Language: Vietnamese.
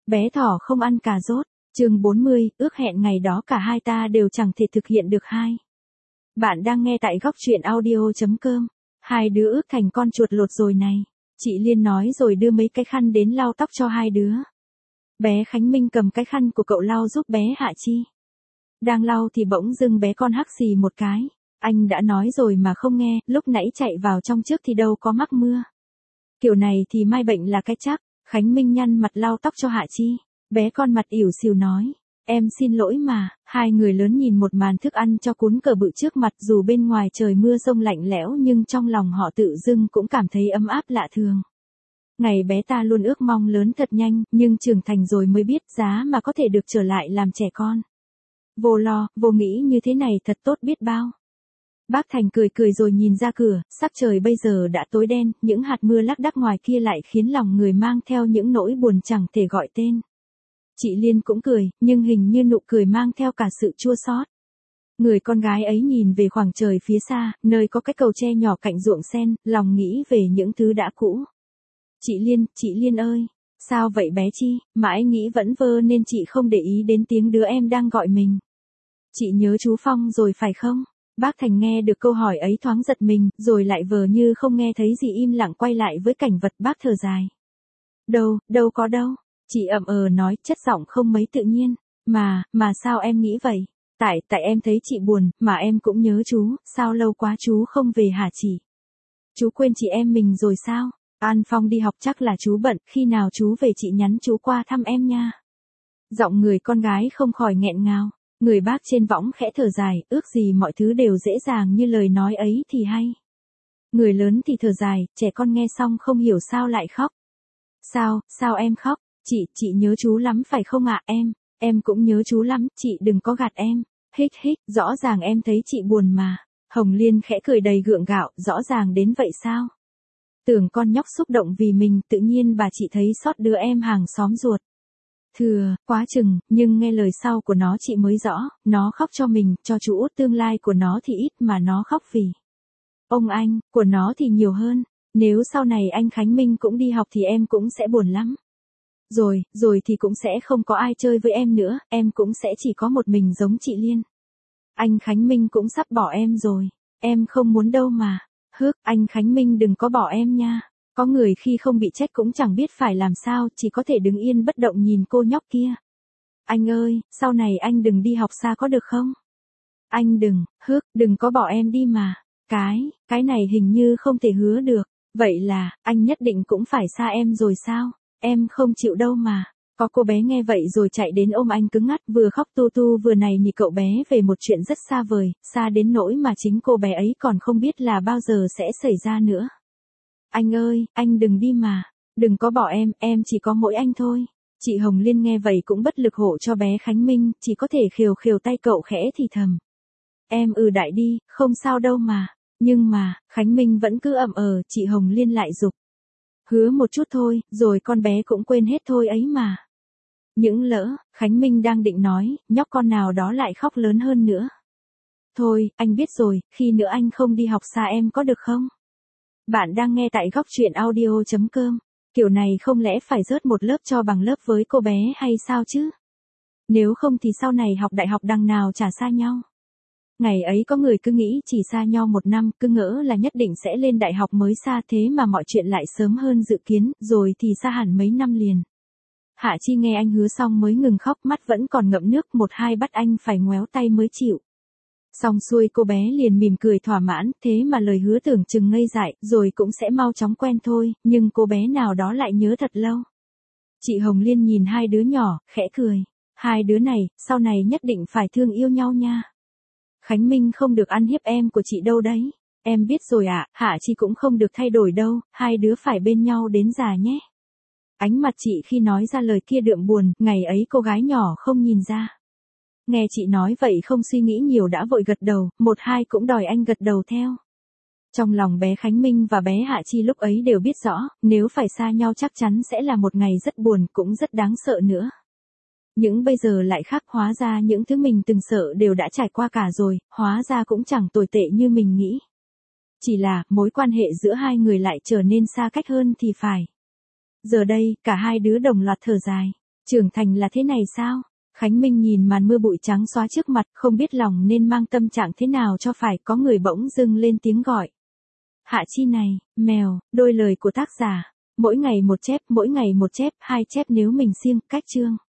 Bé thỏ không ăn cà rốt. Chương 40, ước hẹn ngày đó cả hai ta đều chẳng thể thực hiện được hai. Bạn đang nghe tại góc truyện audio.com. Hai đứa ước thành con chuột lột rồi này. Chị Liên nói rồi đưa mấy cái khăn đến lau tóc cho hai đứa. Bé Khánh Minh cầm cái khăn của cậu lau giúp bé Hạ Chi. Đang lau thì bỗng dưng bé con hắc xì một cái. Anh đã nói rồi mà không nghe, lúc nãy chạy vào trong trước thì đâu có mắc mưa. Kiểu này thì mai bệnh là cái chắc. Khánh Minh nhăn mặt lau tóc cho Hạ Chi. Bé con mặt ỉu xìu nói, em xin lỗi mà. Hai người lớn nhìn một màn thức ăn cho cuốn cờ bự trước mặt, dù bên ngoài trời mưa rông lạnh lẽo nhưng trong lòng họ tự dưng cũng cảm thấy ấm áp lạ thường. Ngày bé ta luôn ước mong lớn thật nhanh, nhưng trưởng thành rồi mới biết giá mà có thể được trở lại làm trẻ con. Vô lo, vô nghĩ như thế này thật tốt biết bao. Bác Thành cười cười rồi nhìn ra cửa, sắc trời bây giờ đã tối đen, những hạt mưa lác đác ngoài kia lại khiến lòng người mang theo những nỗi buồn chẳng thể gọi tên. Chị Liên cũng cười, nhưng hình như nụ cười mang theo cả sự chua xót. Người con gái ấy nhìn về khoảng trời phía xa, nơi có cái cầu tre nhỏ cạnh ruộng sen, lòng nghĩ về những thứ đã cũ. Chị Liên ơi, sao vậy bé Chi, mãi nghĩ vẫn vơ nên chị không để ý đến tiếng đứa em đang gọi mình. Chị nhớ chú Phong rồi phải không? Bác Thành nghe được câu hỏi ấy thoáng giật mình, rồi lại vờ như không nghe thấy gì im lặng quay lại với cảnh vật bác thở dài. Đâu có đâu. Chị ậm nói chất giọng không mấy tự nhiên. Mà sao em nghĩ vậy? Tại em thấy chị buồn, mà em cũng nhớ chú, sao lâu quá chú không về hả chị? Chú quên chị em mình rồi sao? An Phong đi học chắc là chú bận, khi nào chú về chị nhắn chú qua thăm em nha. Giọng người con gái không khỏi nghẹn ngào. Người bác trên võng khẽ thở dài, ước gì mọi thứ đều dễ dàng như lời nói ấy thì hay. Người lớn thì thở dài, trẻ con nghe xong không hiểu sao lại khóc. Sao em khóc? Chị nhớ chú lắm phải không ạ? Em cũng nhớ chú lắm, chị đừng có gạt em. Hích, rõ ràng em thấy chị buồn mà. Hồng Liên khẽ cười đầy gượng gạo, rõ ràng đến vậy sao? Tưởng con nhóc xúc động vì mình, tự nhiên bà chị thấy xót đứa em hàng xóm ruột. Thừa, quá chừng, nhưng nghe lời sau của nó chị mới rõ, nó khóc cho mình, cho chú út tương lai của nó thì ít mà nó khóc vì ông anh, của nó thì nhiều hơn. Nếu sau này anh Khánh Minh cũng đi học thì em cũng sẽ buồn lắm. Rồi thì cũng sẽ không có ai chơi với em nữa, em cũng sẽ chỉ có một mình giống chị Liên. Anh Khánh Minh cũng sắp bỏ em rồi, em không muốn đâu mà. Anh Khánh Minh đừng có bỏ em nha. Có người khi không bị trách cũng chẳng biết phải làm sao, chỉ có thể đứng yên bất động nhìn cô nhóc kia. Anh ơi, sau này anh đừng đi học xa có được không? Anh đừng có bỏ em đi mà. Cái này hình như không thể hứa được. Vậy là, anh nhất định cũng phải xa em rồi sao? Em không chịu đâu mà. Có cô bé nghe vậy rồi chạy đến ôm anh cứng ngắt, vừa khóc tu vừa này nỉ cậu bé về một chuyện rất xa vời, xa đến nỗi mà chính cô bé ấy còn không biết là bao giờ sẽ xảy ra nữa. Anh ơi, anh đừng đi mà. Đừng có bỏ em chỉ có mỗi anh thôi. Chị Hồng Liên nghe vậy cũng bất lực hộ cho bé Khánh Minh, chỉ có thể khều tay cậu khẽ thì thầm. Em đại đi, không sao đâu mà. Nhưng mà, Khánh Minh vẫn cứ chị Hồng Liên lại giục. Hứa một chút thôi, rồi con bé cũng quên hết thôi ấy mà. Những lỡ, Khánh Minh đang định nói, nhóc con nào đó lại khóc lớn hơn nữa. Thôi, anh biết rồi, khi nữa anh không đi học xa em có được không? Bạn đang nghe tại góc truyện audio.com. Kiểu này không lẽ phải rớt một lớp cho bằng lớp với cô bé hay sao chứ? Nếu không thì sau này học đại học đằng nào chả xa nhau. Ngày ấy có người cứ nghĩ chỉ xa nhau 1 năm, cứ ngỡ là nhất định sẽ lên đại học mới xa, thế mà mọi chuyện lại sớm hơn dự kiến, rồi thì xa hẳn mấy năm liền. Hạ Chi nghe anh hứa xong mới ngừng khóc, mắt vẫn còn ngậm nước, 1-2 bắt anh phải ngoéo tay mới chịu. Xong xuôi cô bé liền mỉm cười thỏa mãn, thế mà lời hứa tưởng chừng ngây dại, rồi cũng sẽ mau chóng quen thôi, nhưng cô bé nào đó lại nhớ thật lâu. Chị Hồng Liên nhìn hai đứa nhỏ, khẽ cười. Hai đứa này, sau này nhất định phải thương yêu nhau nha. Khánh Minh không được ăn hiếp em của chị đâu đấy. Em biết rồi ạ, Hạ Chi cũng không được thay đổi đâu, hai đứa phải bên nhau đến già nhé. Ánh mặt chị khi nói ra lời kia đượm buồn, ngày ấy cô gái nhỏ không nhìn ra. Nghe chị nói vậy không suy nghĩ nhiều đã vội gật đầu, 1-2 cũng đòi anh gật đầu theo. Trong lòng bé Khánh Minh và bé Hạ Chi lúc ấy đều biết rõ, nếu phải xa nhau chắc chắn sẽ là một ngày rất buồn, cũng rất đáng sợ nữa. Nhưng bây giờ lại khác, hóa ra những thứ mình từng sợ đều đã trải qua cả rồi, hóa ra cũng chẳng tồi tệ như mình nghĩ. Chỉ là, mối quan hệ giữa hai người lại trở nên xa cách hơn thì phải. Giờ đây, cả hai đứa đồng loạt thở dài. Trưởng thành là thế này sao? Khánh Minh nhìn màn mưa bụi trắng xóa trước mặt, không biết lòng nên mang tâm trạng thế nào cho phải. Có người bỗng dưng lên tiếng gọi. Hạ Chi này, mèo, đôi lời của tác giả. Mỗi ngày một chép, mỗi ngày một chép, 2 chép nếu mình siêng, cách chương.